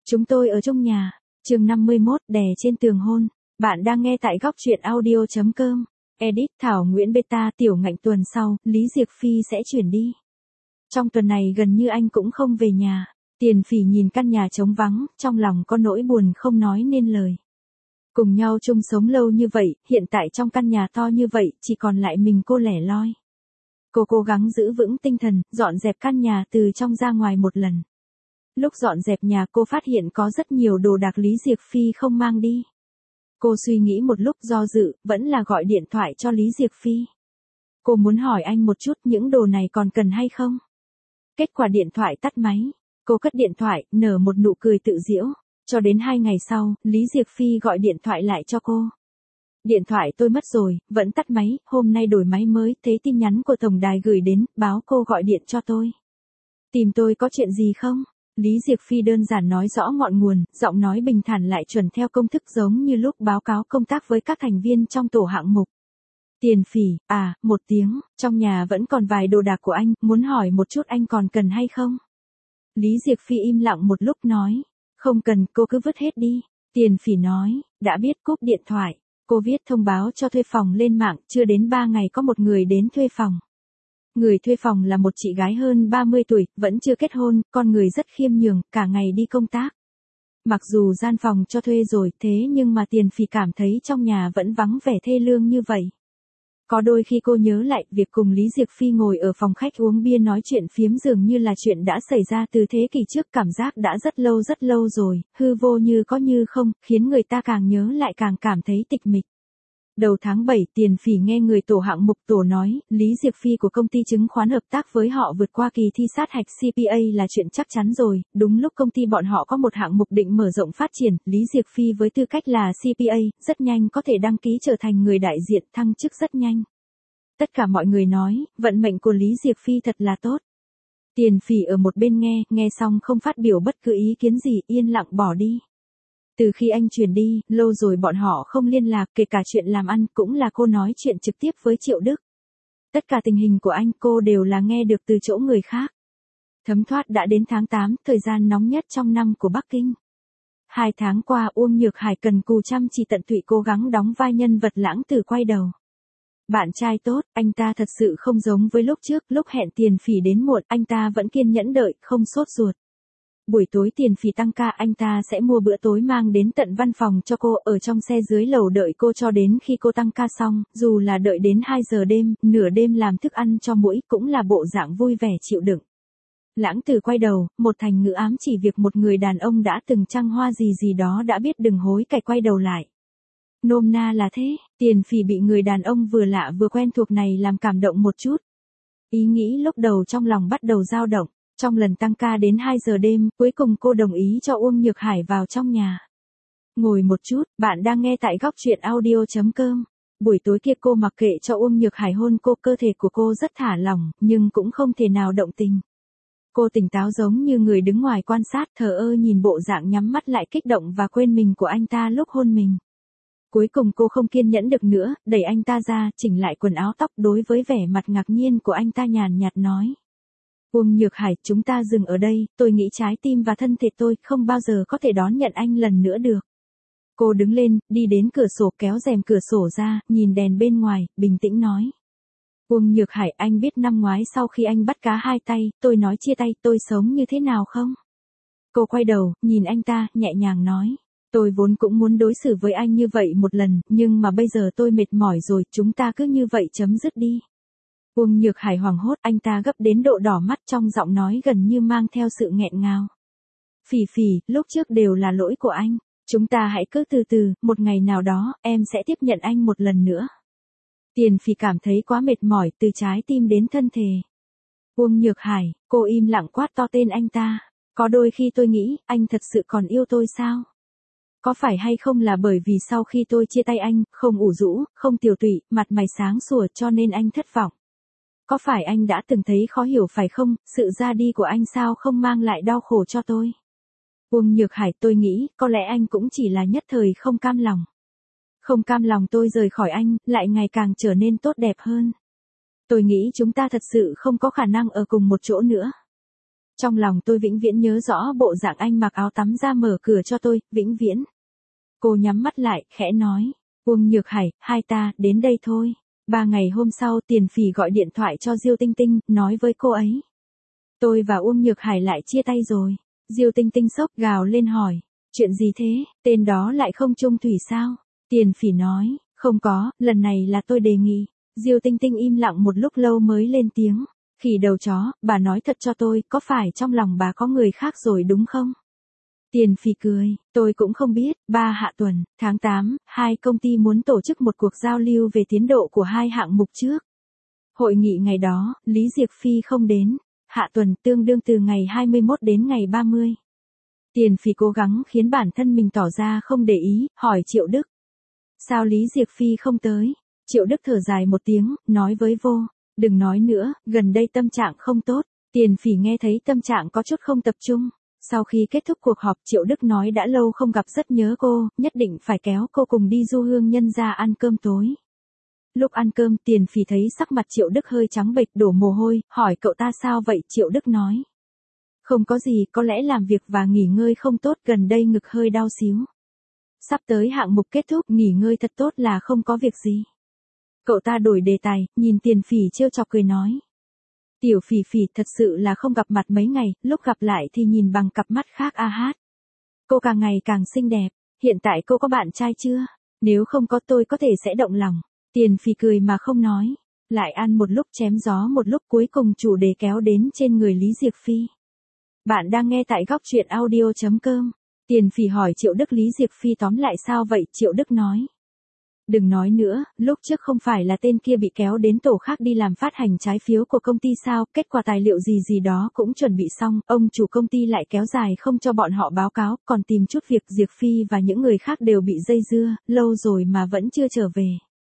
Chúng tôi ở trong nhà. Chương 51, đè trên tường hôn. Bạn đang nghe tại góc truyện audio.com. Edit Thảo Nguyễn Beta. Tiểu Ngạnh tuần sau, Lý Diệc Phi sẽ chuyển đi. Trong tuần này gần như anh cũng không về nhà. Tiền Phỉ nhìn căn nhà trống vắng, trong lòng có nỗi buồn không nói nên lời. Cùng nhau chung sống lâu như vậy, hiện tại trong căn nhà to như vậy, chỉ còn lại mình cô lẻ loi. Cô cố gắng giữ vững tinh thần, dọn dẹp căn nhà từ trong ra ngoài một lần. Lúc dọn dẹp nhà cô phát hiện có rất nhiều đồ đạc Lý Diệc Phi không mang đi. Cô suy nghĩ một lúc do dự, vẫn là gọi điện thoại cho Lý Diệc Phi. Cô muốn hỏi anh một chút những đồ này còn cần hay không? Kết quả điện thoại tắt máy. Cô cất điện thoại, nở một nụ cười tự giễu. Cho đến 2 ngày sau, Lý Diệc Phi gọi điện thoại lại cho cô. Điện thoại tôi mất rồi, vẫn tắt máy, hôm nay đổi máy mới, thấy tin nhắn của tổng đài gửi đến, báo cô gọi điện cho tôi. Tìm tôi có chuyện gì không? Lý Diệc Phi đơn giản nói rõ ngọn nguồn, giọng nói bình thản lại chuẩn theo công thức giống như lúc báo cáo công tác với các thành viên trong tổ hạng mục. Tiền Phỉ, một tiếng, trong nhà vẫn còn vài đồ đạc của anh, muốn hỏi một chút anh còn cần hay không? Lý Diệc Phi im lặng một lúc nói, không cần, cô cứ vứt hết đi. Tiền Phỉ nói, đã biết, cúp điện thoại. Cô viết thông báo cho thuê phòng lên mạng, chưa đến 3 ngày có một người đến thuê phòng. Người thuê phòng là một chị gái hơn 30 tuổi, vẫn chưa kết hôn, con người rất khiêm nhường, cả ngày đi công tác. Mặc dù gian phòng cho thuê rồi, thế nhưng mà Tiền Phỉ cảm thấy trong nhà vẫn vắng vẻ thê lương như vậy. Có đôi khi cô nhớ lại, việc cùng Lý Diệc Phi ngồi ở phòng khách uống bia nói chuyện phiếm dường như là chuyện đã xảy ra từ thế kỷ trước, cảm giác đã rất lâu rồi, hư vô như có như không, khiến người ta càng nhớ lại càng cảm thấy tịch mịch. Đầu tháng 7, Tiền Phỉ nghe người tổ hạng mục tổ nói, Lý Diệc Phi của công ty chứng khoán hợp tác với họ vượt qua kỳ thi sát hạch CPA là chuyện chắc chắn rồi, đúng lúc công ty bọn họ có một hạng mục định mở rộng phát triển, Lý Diệc Phi với tư cách là CPA, rất nhanh có thể đăng ký trở thành người đại diện, thăng chức rất nhanh. Tất cả mọi người nói, vận mệnh của Lý Diệc Phi thật là tốt. Tiền Phỉ ở một bên nghe xong không phát biểu bất cứ ý kiến gì, yên lặng bỏ đi. Từ khi anh chuyển đi, lâu rồi bọn họ không liên lạc, kể cả chuyện làm ăn cũng là cô nói chuyện trực tiếp với Triệu Đức. Tất cả tình hình của anh cô đều là nghe được từ chỗ người khác. Thấm thoát đã đến tháng 8, thời gian nóng nhất trong năm của Bắc Kinh. 2 tháng qua Uông Nhược Hải cần cù chăm chỉ tận tụy cố gắng đóng vai nhân vật lãng tử quay đầu. Bạn trai tốt, anh ta thật sự không giống với lúc trước, lúc hẹn Tiền Phỉ đến muộn, anh ta vẫn kiên nhẫn đợi, không sốt ruột. Buổi tối Tiền Phỉ tăng ca, anh ta sẽ mua bữa tối mang đến tận văn phòng cho cô, ở trong xe dưới lầu đợi cô cho đến khi cô tăng ca xong, dù là đợi đến 2 giờ đêm, nửa đêm làm thức ăn cho muỗi, cũng là bộ dạng vui vẻ chịu đựng. Lãng tử quay đầu, một thành ngữ ám chỉ việc một người đàn ông đã từng trăng hoa gì đó đã biết đừng hối cải quay đầu lại. Nôm na là thế, Tiền Phỉ bị người đàn ông vừa lạ vừa quen thuộc này làm cảm động một chút. Ý nghĩ lúc đầu trong lòng bắt đầu dao động. Trong lần tăng ca đến 2 giờ đêm, cuối cùng cô đồng ý cho Uông Nhược Hải vào trong nhà. Ngồi một chút, bạn đang nghe tại góc truyện audio.com. Buổi tối kia cô mặc kệ cho Uông Nhược Hải hôn cô, cơ thể của cô rất thả lỏng, nhưng cũng không thể nào động tình. Cô tỉnh táo giống như người đứng ngoài quan sát, thờ ơ nhìn bộ dạng nhắm mắt lại kích động và quên mình của anh ta lúc hôn mình. Cuối cùng cô không kiên nhẫn được nữa, đẩy anh ta ra, chỉnh lại quần áo tóc, đối với vẻ mặt ngạc nhiên của anh ta nhàn nhạt nói. Uông Nhược Hải, chúng ta dừng ở đây, tôi nghĩ trái tim và thân thể tôi không bao giờ có thể đón nhận anh lần nữa được. Cô đứng lên, đi đến cửa sổ, kéo rèm cửa sổ ra, nhìn đèn bên ngoài, bình tĩnh nói. Uông Nhược Hải, anh biết năm ngoái sau khi anh bắt cá 2 tay, tôi nói chia tay, tôi sống như thế nào không? Cô quay đầu, nhìn anh ta, nhẹ nhàng nói. Tôi vốn cũng muốn đối xử với anh như vậy một lần, nhưng mà bây giờ tôi mệt mỏi rồi, chúng ta cứ như vậy chấm dứt đi. Uông Nhược Hải hoảng hốt, anh ta gấp đến độ đỏ mắt, trong giọng nói gần như mang theo sự nghẹn ngào. Phỉ Phỉ, lúc trước đều là lỗi của anh. Chúng ta hãy cứ từ từ, một ngày nào đó, em sẽ tiếp nhận anh một lần nữa. Tiền Phỉ cảm thấy quá mệt mỏi, từ trái tim đến thân thể. Uông Nhược Hải, cô im lặng quát to tên anh ta. Có đôi khi tôi nghĩ, anh thật sự còn yêu tôi sao? Có phải hay không là bởi vì sau khi tôi chia tay anh, không ủ rũ, không tiều tụy, mặt mày sáng sủa cho nên anh thất vọng? Có phải anh đã từng thấy khó hiểu phải không, sự ra đi của anh sao không mang lại đau khổ cho tôi? Uông Nhược Hải, tôi nghĩ, có lẽ anh cũng chỉ là nhất thời không cam lòng. Không cam lòng tôi rời khỏi anh, lại ngày càng trở nên tốt đẹp hơn. Tôi nghĩ chúng ta thật sự không có khả năng ở cùng một chỗ nữa. Trong lòng tôi vĩnh viễn nhớ rõ bộ dạng anh mặc áo tắm ra mở cửa cho tôi, vĩnh viễn. Cô nhắm mắt lại, khẽ nói. Uông Nhược Hải, hai ta, đến đây thôi. 3 ngày hôm sau Tiền Phỉ gọi điện thoại cho Diêu Tinh Tinh, nói với cô ấy. Tôi và Uông Nhược Hải lại chia tay rồi. Diêu Tinh Tinh sốc gào lên hỏi. Chuyện gì thế, tên đó lại không chung thủy sao? Tiền Phỉ nói, không có, lần này là tôi đề nghị. Diêu Tinh Tinh im lặng một lúc lâu mới lên tiếng. Khỉ đầu chó, bà nói thật cho tôi, có phải trong lòng bà có người khác rồi đúng không? Tiền Phỉ cười, tôi cũng không biết. 3 hạ tuần, tháng 8, hai công ty muốn tổ chức một cuộc giao lưu về tiến độ của hai hạng mục trước. Hội nghị ngày đó, Lý Diệc Phi không đến. Hạ tuần tương đương từ ngày 21 đến ngày 30. Tiền Phỉ cố gắng khiến bản thân mình tỏ ra không để ý, hỏi Triệu Đức. Sao Lý Diệc Phi không tới? Triệu Đức thở dài một tiếng, nói với Vô. Đừng nói nữa, gần đây tâm trạng không tốt. Tiền Phỉ nghe thấy tâm trạng có chút không tập trung. Sau khi kết thúc cuộc họp Triệu Đức nói đã lâu không gặp rất nhớ cô, nhất định phải kéo cô cùng đi du hương nhân gia ăn cơm tối. Lúc ăn cơm Tiền Phỉ thấy sắc mặt Triệu Đức hơi trắng bệch đổ mồ hôi, hỏi cậu ta sao vậy? Triệu Đức nói. Không có gì, có lẽ làm việc và nghỉ ngơi không tốt, gần đây ngực hơi đau xíu. Sắp tới hạng mục kết thúc, nghỉ ngơi thật tốt là không có việc gì. Cậu ta đổi đề tài, nhìn Tiền Phỉ trêu chọc cười nói. Tiểu Phỉ Phỉ thật sự là không gặp mặt mấy ngày, lúc gặp lại thì nhìn bằng cặp mắt khác a hát. Cô càng ngày càng xinh đẹp, hiện tại cô có bạn trai chưa? Nếu không có tôi có thể sẽ động lòng. Tiền Phỉ cười mà không nói. Lại ăn một lúc chém gió một lúc, cuối cùng chủ đề kéo đến trên người Lý Diệc Phi. Bạn đang nghe tại góc truyện audio.com. Tiền Phỉ hỏi Triệu Đức Lý Diệc Phi tóm lại sao vậy? Triệu Đức nói. Đừng nói nữa, lúc trước không phải là tên kia bị kéo đến tổ khác đi làm phát hành trái phiếu của công ty sao, kết quả tài liệu gì đó cũng chuẩn bị xong, ông chủ công ty lại kéo dài không cho bọn họ báo cáo, còn tìm chút việc. Diệc Phi và những người khác đều bị dây dưa, lâu rồi mà vẫn chưa trở về.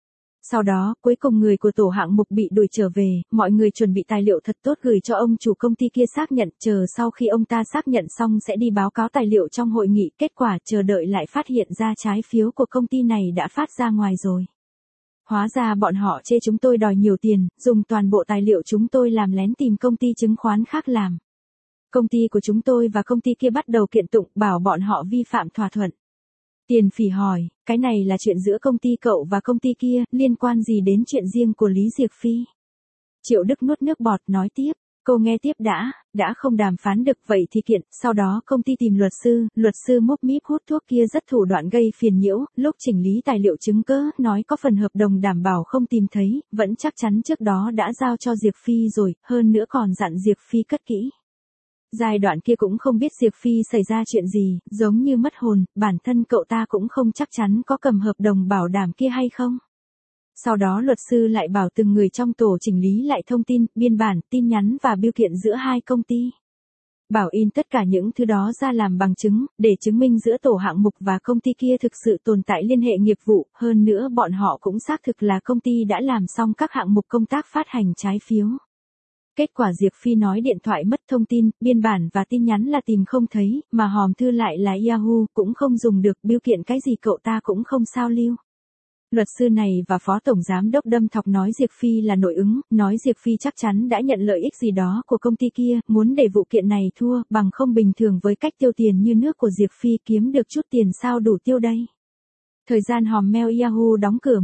Sau đó, cuối cùng người của tổ hạng mục bị đuổi trở về, mọi người chuẩn bị tài liệu thật tốt gửi cho ông chủ công ty kia xác nhận, chờ sau khi ông ta xác nhận xong sẽ đi báo cáo tài liệu trong hội nghị, kết quả chờ đợi lại phát hiện ra trái phiếu của công ty này đã phát ra ngoài rồi. Hóa ra bọn họ chê chúng tôi đòi nhiều tiền, dùng toàn bộ tài liệu chúng tôi làm lén tìm công ty chứng khoán khác làm. Công ty của chúng tôi và công ty kia bắt đầu kiện tụng, bảo bọn họ vi phạm thỏa thuận. Tiền Phỉ hỏi, cái này là chuyện giữa công ty cậu và công ty kia, liên quan gì đến chuyện riêng của Lý Diệc Phi? Triệu Đức nuốt nước bọt nói tiếp, cô nghe tiếp đã không đàm phán được vậy thì kiện, sau đó công ty tìm luật sư múc míp hút thuốc kia rất thủ đoạn gây phiền nhiễu, lúc chỉnh lý tài liệu chứng cứ, nói có phần hợp đồng đảm bảo không tìm thấy, vẫn chắc chắn trước đó đã giao cho Diệc Phi rồi, hơn nữa còn dặn Diệc Phi cất kỹ. Giai đoạn kia cũng không biết Diệc Phi xảy ra chuyện gì, giống như mất hồn, bản thân cậu ta cũng không chắc chắn có cầm hợp đồng bảo đảm kia hay không. Sau đó luật sư lại bảo từng người trong tổ chỉnh lý lại thông tin, biên bản, tin nhắn và bưu kiện giữa hai công ty. Bảo in tất cả những thứ đó ra làm bằng chứng, để chứng minh giữa tổ hạng mục và công ty kia thực sự tồn tại liên hệ nghiệp vụ, hơn nữa bọn họ cũng xác thực là công ty đã làm xong các hạng mục công tác phát hành trái phiếu. Kết quả Diệc Phi nói điện thoại mất thông tin, biên bản và tin nhắn là tìm không thấy, mà hòm thư lại là Yahoo, cũng không dùng được, bưu kiện cái gì cậu ta cũng không sao lưu. Luật sư này và phó tổng giám đốc đâm thọc nói Diệc Phi là nội ứng, nói Diệc Phi chắc chắn đã nhận lợi ích gì đó của công ty kia, muốn để vụ kiện này thua, bằng không bình thường với cách tiêu tiền như nước của Diệc Phi kiếm được chút tiền sao đủ tiêu đây. Thời gian hòm mail Yahoo đóng cửa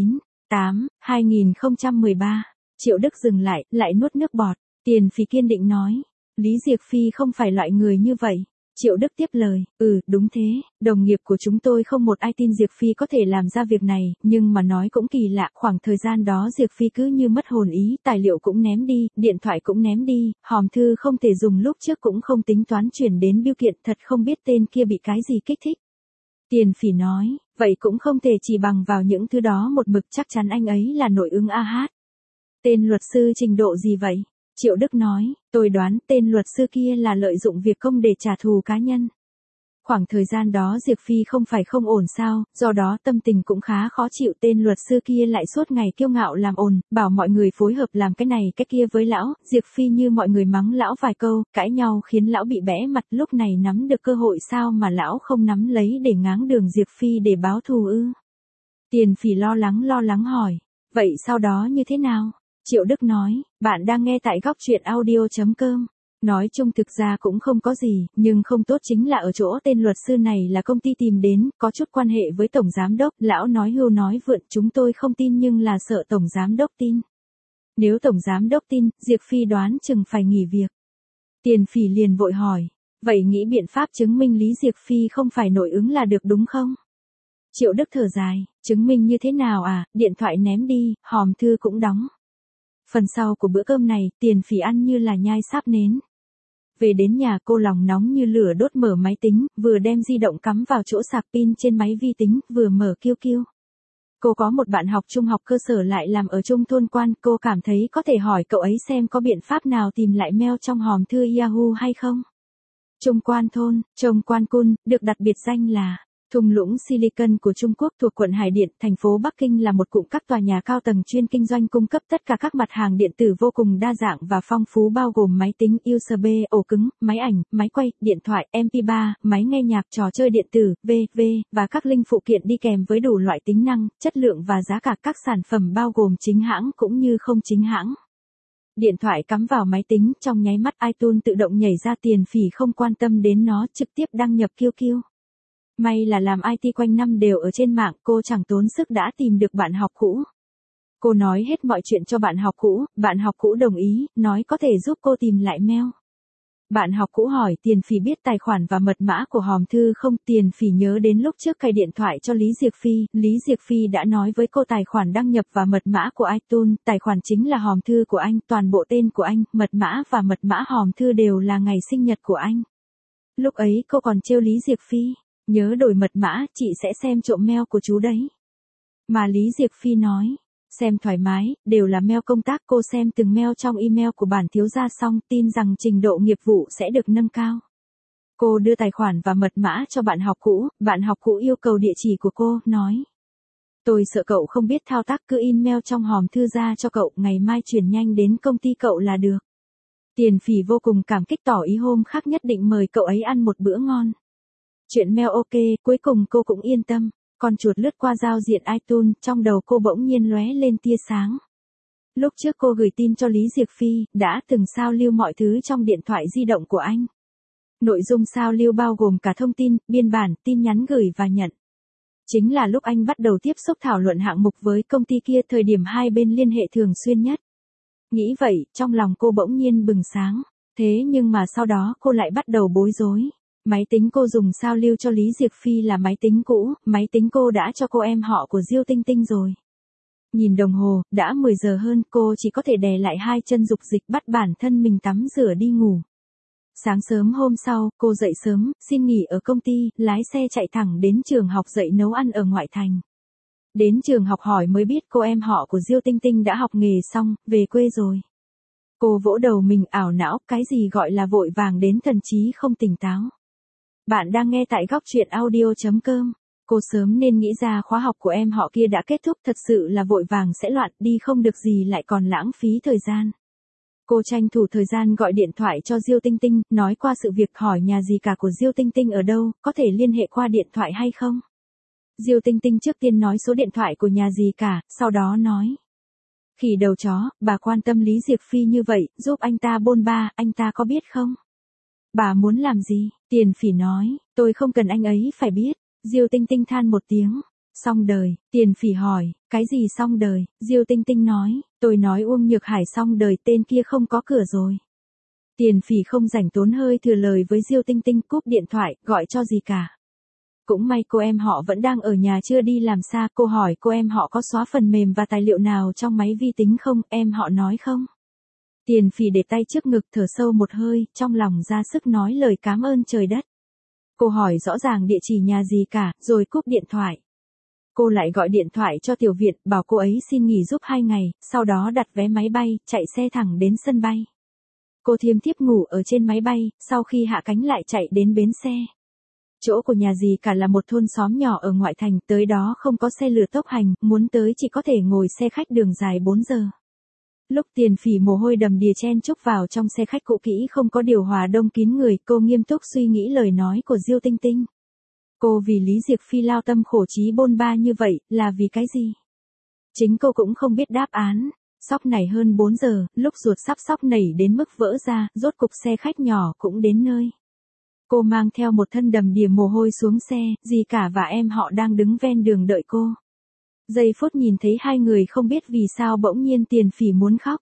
19/8/2013. Triệu Đức dừng lại nuốt nước bọt. Tiền Phỉ kiên định nói. Lý Diệc Phi không phải loại người như vậy. Triệu Đức tiếp lời, đúng thế, đồng nghiệp của chúng tôi không một ai tin Diệc Phi có thể làm ra việc này, nhưng mà nói cũng kỳ lạ, khoảng thời gian đó Diệc Phi cứ như mất hồn ý, tài liệu cũng ném đi, điện thoại cũng ném đi, hòm thư không thể dùng lúc trước cũng không tính toán chuyển đến bưu kiện, thật không biết tên kia bị cái gì kích thích. Tiền Phỉ nói, vậy cũng không thể chỉ bằng vào những thứ đó một mực, chắc chắn anh ấy là nội ứng AH. Tên luật sư trình độ gì vậy? Triệu Đức nói, tôi đoán tên luật sư kia là lợi dụng việc công để trả thù cá nhân. Khoảng thời gian đó Diệc Phi không phải không ổn sao, do đó tâm tình cũng khá khó chịu, tên luật sư kia lại suốt ngày kiêu ngạo làm ồn, bảo mọi người phối hợp làm cái này cái kia với lão, Diệc Phi như mọi người mắng lão vài câu, cãi nhau khiến lão bị bẽ mặt, lúc này nắm được cơ hội sao mà lão không nắm lấy để ngáng đường Diệc Phi để báo thù ư? Tiền Phỉ lo lắng hỏi, vậy sau đó như thế nào? Triệu Đức nói, bạn đang nghe tại góc truyện audio.com. Nói chung thực ra cũng không có gì, nhưng không tốt chính là ở chỗ tên luật sư này là công ty tìm đến, có chút quan hệ với tổng giám đốc, lão nói hưu nói vượn, chúng tôi không tin nhưng là sợ tổng giám đốc tin. Nếu tổng giám đốc tin, Diệp Phi đoán chừng phải nghỉ việc. Tiền Phỉ liền vội hỏi, vậy nghĩ biện pháp chứng minh Lý Diệp Phi không phải nội ứng là được đúng không? Triệu Đức thở dài, chứng minh như thế nào à, điện thoại ném đi, hòm thư cũng đóng. Phần sau của bữa cơm này, Tiền Phỉ ăn như là nhai sáp nến. Về đến nhà cô lòng nóng như lửa đốt mở máy tính, vừa đem di động cắm vào chỗ sạc pin trên máy vi tính, vừa mở QQ. Cô có một bạn học trung học cơ sở lại làm ở Trung Thôn Quan, cô cảm thấy có thể hỏi cậu ấy xem có biện pháp nào tìm lại mail trong hòm thư Yahoo hay không. Trung Quan Thôn, Trông Quan Cun, được đặt biệt danh là thung lũng Silicon của Trung Quốc thuộc quận Hải Điện, thành phố Bắc Kinh là một cụm các tòa nhà cao tầng chuyên kinh doanh cung cấp tất cả các mặt hàng điện tử vô cùng đa dạng và phong phú bao gồm máy tính USB, ổ cứng, máy ảnh, máy quay, điện thoại, MP3, máy nghe nhạc, trò chơi điện tử, v.v. và các linh phụ kiện đi kèm với đủ loại tính năng, chất lượng và giá cả các sản phẩm bao gồm chính hãng cũng như không chính hãng. Điện thoại cắm vào máy tính, trong nháy mắt iTunes tự động nhảy ra. Tiền Phỉ không quan tâm đến nó, trực tiếp đăng nhập QQ. May là làm IT quanh năm đều ở trên mạng, cô chẳng tốn sức đã tìm được bạn học cũ. Cô nói hết mọi chuyện cho bạn học cũ đồng ý, nói có thể giúp cô tìm lại mail. Bạn học cũ hỏi Tiền Phỉ biết tài khoản và mật mã của hòm thư không. Tiền Phỉ nhớ đến lúc trước cài điện thoại cho Lý Diệp Phi, Lý Diệp Phi đã nói với cô tài khoản đăng nhập và mật mã của iTunes, tài khoản chính là hòm thư của anh, toàn bộ tên của anh, mật mã và mật mã hòm thư đều là ngày sinh nhật của anh. Lúc ấy cô còn trêu Lý Diệp Phi, nhớ đổi mật mã, chị sẽ xem trộm mail của chú đấy. Mà Lý Diệp Phi nói, xem thoải mái, đều là mail công tác. Cô xem từng mail trong email của bản thiếu gia xong, tin rằng trình độ nghiệp vụ sẽ được nâng cao. Cô đưa tài khoản và mật mã cho bạn học cũ yêu cầu địa chỉ của cô, nói. Tôi sợ cậu không biết thao tác, cứ in mail trong hòm thư ra cho cậu, ngày mai chuyển nhanh đến công ty cậu là được. Tiền Phỉ vô cùng cảm kích tỏ ý hôm khác nhất định mời cậu ấy ăn một bữa ngon. Chuyện mail ok, cuối cùng cô cũng yên tâm. Con chuột lướt qua giao diện iTunes, trong đầu cô bỗng nhiên lóe lên tia sáng. Lúc trước cô gửi tin cho Lý Diệp Phi, đã từng sao lưu mọi thứ trong điện thoại di động của anh. Nội dung sao lưu bao gồm cả thông tin, biên bản, tin nhắn gửi và nhận. Chính là lúc anh bắt đầu tiếp xúc thảo luận hạng mục với công ty kia, thời điểm hai bên liên hệ thường xuyên nhất. Nghĩ vậy, trong lòng cô bỗng nhiên bừng sáng. Thế nhưng mà sau đó cô lại bắt đầu bối rối. Máy tính cô dùng sao lưu cho Lý Diệp Phi là máy tính cũ, máy tính cô đã cho cô em họ của Diêu Tinh Tinh rồi. Nhìn đồng hồ, đã 10 giờ hơn, cô chỉ có thể đè lại hai chân dục dịch bắt bản thân mình tắm rửa đi ngủ. Sáng sớm hôm sau, cô dậy sớm, xin nghỉ ở công ty, lái xe chạy thẳng đến trường học dạy nấu ăn ở ngoại thành. Đến trường học hỏi mới biết cô em họ của Diêu Tinh Tinh đã học nghề xong, về quê rồi. Cô vỗ đầu mình ảo não, cái gì gọi là vội vàng đến thần trí không tỉnh táo. Bạn đang nghe tại góc truyện audio.com. Cô sớm nên nghĩ ra khóa học của em họ kia đã kết thúc, thật sự là vội vàng sẽ loạn, đi không được gì lại còn lãng phí thời gian. Cô tranh thủ thời gian gọi điện thoại cho Diêu Tinh Tinh, nói qua sự việc, hỏi nhà dì cả của Diêu Tinh Tinh ở đâu, có thể liên hệ qua điện thoại hay không. Diêu Tinh Tinh trước tiên nói số điện thoại của nhà dì cả, sau đó nói. Khỉ đầu chó, bà quan tâm Lý Diệp Phi như vậy, giúp anh ta bôn ba, anh ta có biết không? Bà muốn làm gì? Tiền Phỉ nói, tôi không cần anh ấy phải biết. Diêu Tinh Tinh than một tiếng. Xong đời. Tiền Phỉ hỏi, cái gì xong đời? Diêu Tinh Tinh nói, tôi nói Uông Nhược Hải xong đời, tên kia không có cửa rồi. Tiền Phỉ không rảnh tốn hơi thừa lời với Diêu Tinh Tinh, cúp điện thoại, gọi cho gì cả. Cũng may cô em họ vẫn đang ở nhà chưa đi làm xa, cô hỏi cô em họ có xóa phần mềm và tài liệu nào trong máy vi tính không, em họ nói không. Tiền Phỉ để tay trước ngực thở sâu một hơi, trong lòng ra sức nói lời cảm ơn trời đất. Cô hỏi rõ ràng địa chỉ nhà gì cả, rồi cúp điện thoại. Cô lại gọi điện thoại cho Tiểu Viện, bảo cô ấy xin nghỉ giúp 2 ngày, sau đó đặt vé máy bay, chạy xe thẳng đến sân bay. Cô thiêm thiếp ngủ ở trên máy bay, sau khi hạ cánh lại chạy đến bến xe. Chỗ của nhà dì cả là một thôn xóm nhỏ ở ngoại thành, tới đó không có xe lửa tốc hành, muốn tới chỉ có thể ngồi xe khách đường dài 4 giờ. Lúc Tiền Phỉ mồ hôi đầm đìa chen chúc vào trong xe khách cũ kỹ không có điều hòa đông kín người, cô nghiêm túc suy nghĩ lời nói của Diêu Tinh Tinh. Cô vì Lý Diệp Phi lao tâm khổ trí bôn ba như vậy, là vì cái gì? Chính cô cũng không biết đáp án. Sóc nảy hơn 4 giờ, lúc ruột sắp sóc nảy đến mức vỡ ra, rốt cục xe khách nhỏ cũng đến nơi. Cô mang theo một thân đầm đìa mồ hôi xuống xe, dì cả và em họ đang đứng ven đường đợi cô. Giây phút nhìn thấy hai người không biết vì sao bỗng nhiên Tiền Phỉ muốn khóc.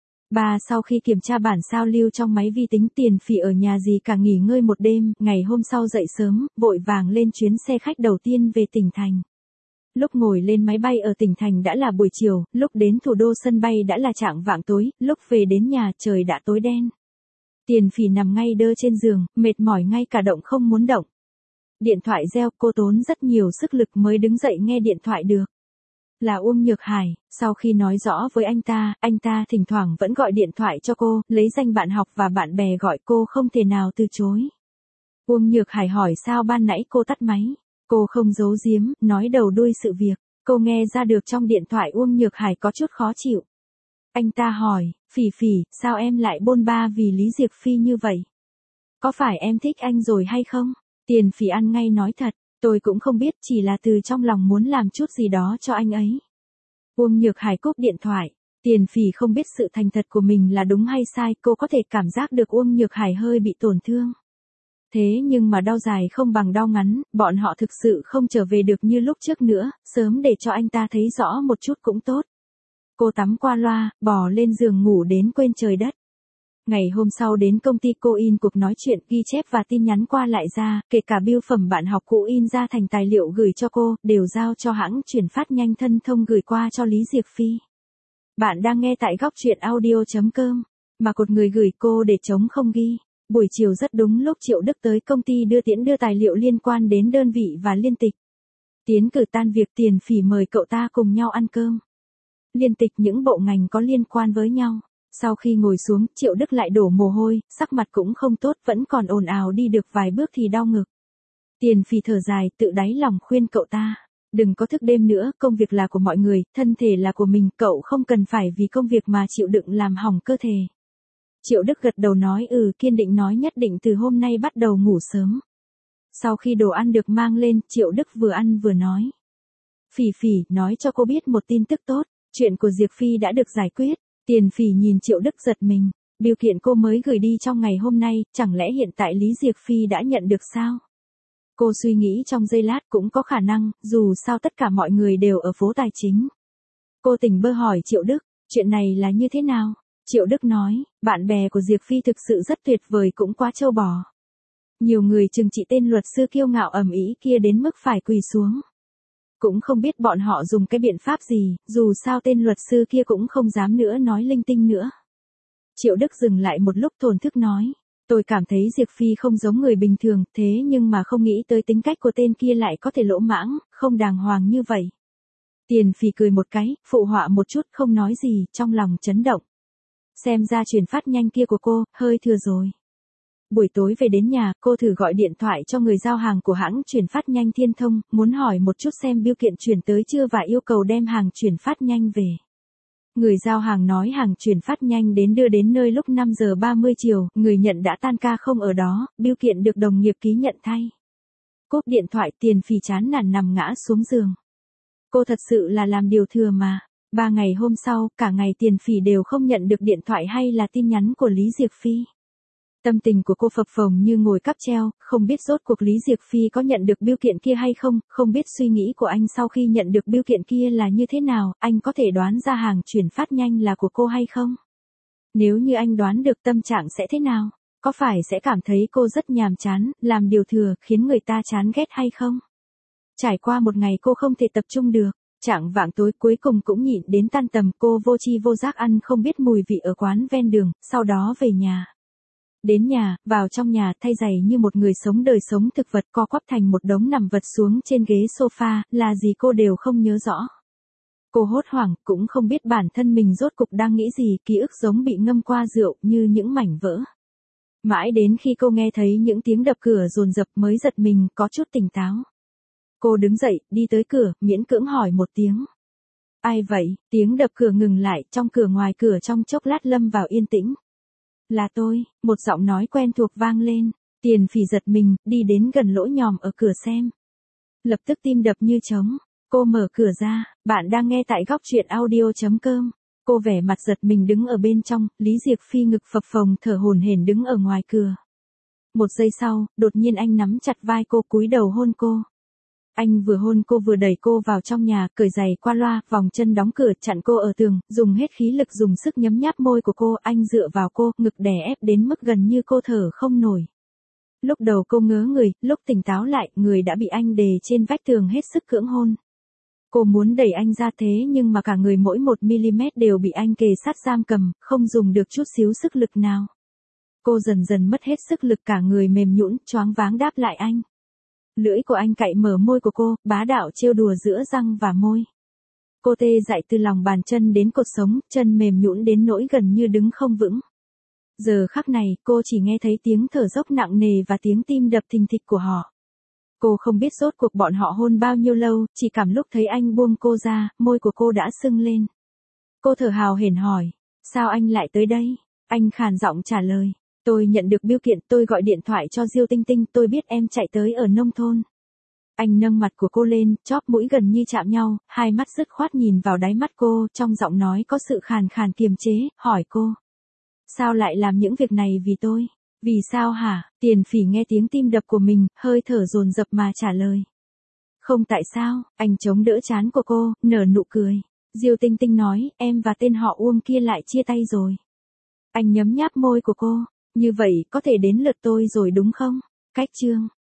Bà sau khi kiểm tra bản sao lưu trong máy vi tính Tiền Phỉ ở nhà dì cả nghỉ ngơi một đêm, ngày hôm sau dậy sớm, vội vàng lên chuyến xe khách đầu tiên về tỉnh thành. Lúc ngồi lên máy bay ở tỉnh thành đã là buổi chiều, lúc đến thủ đô sân bay đã là chạng vạng tối, lúc về đến nhà trời đã tối đen. Tiền Phỉ nằm ngay đơ trên giường, mệt mỏi ngay cả động không muốn động. Điện thoại reo, cô tốn rất nhiều sức lực mới đứng dậy nghe điện thoại được. Là Uông Nhược Hải, sau khi nói rõ với anh ta thỉnh thoảng vẫn gọi điện thoại cho cô, lấy danh bạn học và bạn bè gọi cô không thể nào từ chối. Uông Nhược Hải hỏi sao ban nãy cô tắt máy. Cô không giấu giếm, nói đầu đuôi sự việc. Cô nghe ra được trong điện thoại Uông Nhược Hải có chút khó chịu. Anh ta hỏi, Phỉ Phỉ, sao em lại bôn ba vì Lý Diệc Phi như vậy? Có phải em thích anh rồi hay không? Tiền Phỉ ăn ngay nói thật, tôi cũng không biết, chỉ là từ trong lòng muốn làm chút gì đó cho anh ấy. Uông Nhược Hải cúp điện thoại. Tiền Phỉ không biết sự thành thật của mình là đúng hay sai, cô có thể cảm giác được Uông Nhược Hải hơi bị tổn thương. Thế nhưng mà đau dài không bằng đau ngắn, bọn họ thực sự không trở về được như lúc trước nữa, sớm để cho anh ta thấy rõ một chút cũng tốt. Cô tắm qua loa, bò lên giường ngủ đến quên trời đất. Ngày hôm sau đến công ty cô in cuộc nói chuyện, ghi chép và tin nhắn qua lại ra, kể cả bưu phẩm bạn học cũ in ra thành tài liệu gửi cho cô, đều giao cho hãng chuyển phát nhanh Thân Thông gửi qua cho Lý Diệc Phi. Bạn đang nghe tại góc truyện audio.com, mà cột người gửi cô để trống không ghi. Buổi chiều rất đúng lúc Triệu Đức tới công ty đưa tài liệu liên quan đến đơn vị và liên tịch. Tiến cử tan việc Tiền Phỉ mời cậu ta cùng nhau ăn cơm. Liên tịch những bộ ngành có liên quan với nhau. Sau khi ngồi xuống, Triệu Đức lại đổ mồ hôi, sắc mặt cũng không tốt, vẫn còn ồn ào đi được vài bước thì đau ngực. Tiền Phỉ thở dài, tự đáy lòng khuyên cậu ta, đừng có thức đêm nữa, công việc là của mọi người, thân thể là của mình, cậu không cần phải vì công việc mà chịu đựng làm hỏng cơ thể. Triệu Đức gật đầu nói kiên định nói nhất định từ hôm nay bắt đầu ngủ sớm. Sau khi đồ ăn được mang lên, Triệu Đức vừa ăn vừa nói. Phỉ Phỉ, nói cho cô biết một tin tức tốt, chuyện của Diệc Phi đã được giải quyết. Tiền Phỉ nhìn Triệu Đức giật mình, bưu kiện cô mới gửi đi trong ngày hôm nay, chẳng lẽ hiện tại Lý Diệc Phi đã nhận được sao? Cô suy nghĩ trong giây lát cũng có khả năng, dù sao tất cả mọi người đều ở phố tài chính. Cô tỉnh bơ hỏi Triệu Đức, chuyện này là như thế nào? Triệu Đức nói, bạn bè của Diệc Phi thực sự rất tuyệt vời cũng quá trâu bò. Nhiều người trừng trị tên luật sư kiêu ngạo ầm ĩ kia đến mức phải quỳ xuống. Cũng không biết bọn họ dùng cái biện pháp gì, dù sao tên luật sư kia cũng không dám nữa nói linh tinh nữa. Triệu Đức dừng lại một lúc thổn thức nói, tôi cảm thấy Diệc Phi không giống người bình thường, thế nhưng mà không nghĩ tới tính cách của tên kia lại có thể lỗ mãng, không đàng hoàng như vậy. Tiền Phỉ cười một cái, phụ họa một chút không nói gì, trong lòng chấn động. Xem ra chuyển phát nhanh kia của cô, hơi thừa rồi. Buổi tối về đến nhà, cô thử gọi điện thoại cho người giao hàng của hãng chuyển phát nhanh Thiên Thông, muốn hỏi một chút xem bưu kiện chuyển tới chưa và yêu cầu đem hàng chuyển phát nhanh về. Người giao hàng nói hàng chuyển phát nhanh đưa đến nơi lúc 5 giờ 30 chiều, người nhận đã tan ca không ở đó, bưu kiện được đồng nghiệp ký nhận thay. Cúp điện thoại, Tiền Phỉ chán nản nằm ngã xuống giường. Cô thật sự là làm điều thừa mà. 3 ngày hôm sau, cả ngày Tiền Phỉ đều không nhận được điện thoại hay là tin nhắn của Lý Diệc Phi. Tâm tình của cô phập phồng như ngồi cáp treo, không biết rốt cuộc Lý Diệc Phi có nhận được bưu kiện kia hay không, không biết suy nghĩ của anh sau khi nhận được bưu kiện kia là như thế nào, anh có thể đoán ra hàng chuyển phát nhanh là của cô hay không? Nếu như anh đoán được tâm trạng sẽ thế nào? Có phải sẽ cảm thấy cô rất nhàm chán, làm điều thừa, khiến người ta chán ghét hay không? Trải qua một ngày cô không thể tập trung được. Chạng vạng tối cuối cùng cũng nhịn đến tan tầm, cô vô tri vô giác ăn không biết mùi vị ở quán ven đường, sau đó về nhà. Đến nhà, vào trong nhà, thay giày như một người sống đời sống thực vật, co quắp thành một đống nằm vật xuống trên ghế sofa, là gì cô đều không nhớ rõ. Cô hốt hoảng, cũng không biết bản thân mình rốt cục đang nghĩ gì, ký ức giống bị ngâm qua rượu, như những mảnh vỡ. Mãi đến khi cô nghe thấy những tiếng đập cửa dồn dập mới giật mình, có chút tỉnh táo. Cô đứng dậy, đi tới cửa, miễn cưỡng hỏi một tiếng. Ai vậy? Tiếng đập cửa ngừng lại, trong ngoài cửa trong chốc lát lâm vào yên tĩnh. Là tôi, một giọng nói quen thuộc vang lên. Tiền Phỉ giật mình, đi đến gần lỗ nhòm ở cửa xem. Lập tức tim đập như trống. Cô mở cửa ra, bạn đang nghe tại góc truyện audio.com. Cô vẻ mặt giật mình đứng ở bên trong, Lý Diệc Phi ngực phập phồng thở hổn hển đứng ở ngoài cửa. Một giây sau, đột nhiên anh nắm chặt vai cô cúi đầu hôn cô. Anh vừa hôn cô vừa đẩy cô vào trong nhà, cởi giày qua loa, vòng chân đóng cửa, chặn cô ở tường, dùng hết khí lực dùng sức nhấm nháp môi của cô, anh dựa vào cô, ngực đè ép đến mức gần như cô thở không nổi. Lúc đầu cô ngớ người, lúc tỉnh táo lại, người đã bị anh đè trên vách tường hết sức cưỡng hôn. Cô muốn đẩy anh ra thế nhưng mà cả người mỗi 1 mm đều bị anh kề sát giam cầm, không dùng được chút xíu sức lực nào. Cô dần dần mất hết sức lực cả người mềm nhũn, choáng váng đáp lại anh. Lưỡi của anh cạy mở môi của cô, bá đạo trêu đùa giữa răng và môi. Cô tê dại từ lòng bàn chân đến cột sống, chân mềm nhũn đến nỗi gần như đứng không vững. Giờ khắc này, cô chỉ nghe thấy tiếng thở dốc nặng nề và tiếng tim đập thình thịch của họ. Cô không biết rốt cuộc bọn họ hôn bao nhiêu lâu, chỉ cảm lúc thấy anh buông cô ra, môi của cô đã sưng lên. Cô thở hào hển hỏi, sao anh lại tới đây? Anh khàn giọng trả lời, tôi nhận được bưu kiện, tôi gọi điện thoại cho Diêu Tinh Tinh, tôi biết em chạy tới ở nông thôn. Anh nâng mặt của cô lên, chóp mũi gần như chạm nhau, hai mắt dứt khoát nhìn vào đáy mắt cô, trong giọng nói có sự khàn khàn kiềm chế, hỏi cô. Sao lại làm những việc này vì tôi? Vì sao hả? Tiền Phỉ nghe tiếng tim đập của mình, hơi thở dồn dập mà trả lời. Không tại sao, anh chống đỡ trán của cô, nở nụ cười. Diêu Tinh Tinh nói, em và tên họ Uông kia lại chia tay rồi. Anh nhấm nháp môi của cô, như vậy có thể đến lượt tôi rồi đúng không? Cách chương